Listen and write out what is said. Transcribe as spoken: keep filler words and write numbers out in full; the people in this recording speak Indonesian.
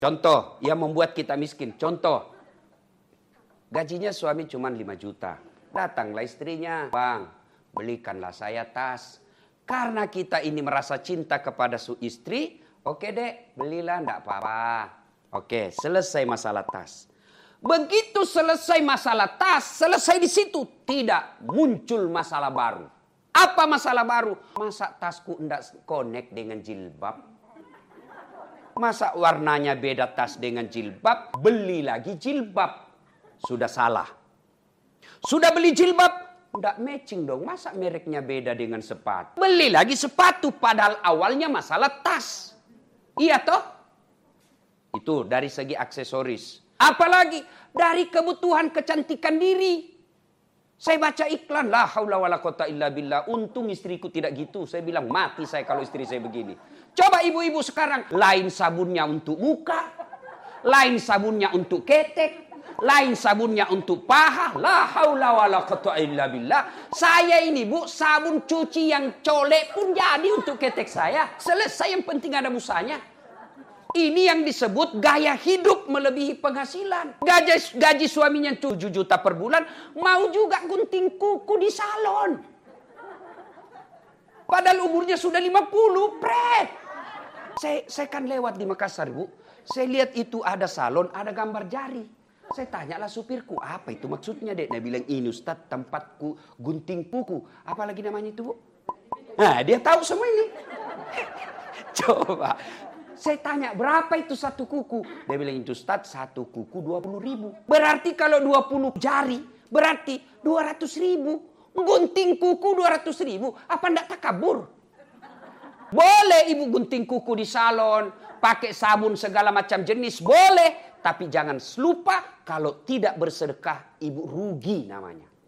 Contoh, yang membuat kita miskin. Contoh, gajinya suami cuma lima juta. Datanglah istrinya, bang, belikanlah saya tas. Karena kita ini merasa cinta kepada su istri, oke dek, belilah, enggak apa-apa. Oke, selesai masalah tas. Begitu selesai masalah tas, selesai di situ, tidak muncul masalah baru. Apa masalah baru? Masa tasku enggak connect dengan jilbab? Masa warnanya beda tas dengan jilbab? Beli lagi jilbab. Sudah salah. Sudah beli jilbab, enggak matching dong. Masa mereknya beda dengan sepatu? Beli lagi sepatu, padahal awalnya masalah tas. Iya toh? Itu dari segi aksesoris. Apalagi dari kebutuhan kecantikan diri. Saya baca iklan, la haula wala quwata illa billah. Untung istriku tidak gitu. Saya bilang mati saya kalau istri saya begini. Coba ibu-ibu sekarang, lain sabunnya untuk muka, lain sabunnya untuk ketek, lain sabunnya untuk paha. La haula wala quwata illa billah. Saya ini bu, sabun cuci yang colek pun jadi untuk ketek saya. Selesai, yang penting ada busanya. Ini yang disebut gaya hidup melebihi penghasilan. Gaji, gaji suaminya tujuh juta per bulan, mau juga gunting kuku di salon. Padahal umurnya sudah lima puluh, pret. Saya, saya kan lewat di Makassar, Bu. Saya lihat itu ada salon, ada gambar jari. Saya tanyalah supirku, apa itu maksudnya, Dek? Dia bilang, ini Ustadz tempatku gunting kuku. Apalagi namanya itu, Bu? Nah, dia tahu semua ini. Coba. Saya tanya, berapa itu satu kuku? Dia bilang, itu Ustadz, satu kuku dua puluh ribu. Berarti kalau dua puluh jari, berarti dua ratus ribu. Gunting kuku dua ratus ribu. Apa enggak takabur? Boleh ibu gunting kuku di salon, pakai sabun segala macam jenis, boleh. Tapi jangan lupa, kalau tidak bersedekah, ibu rugi namanya.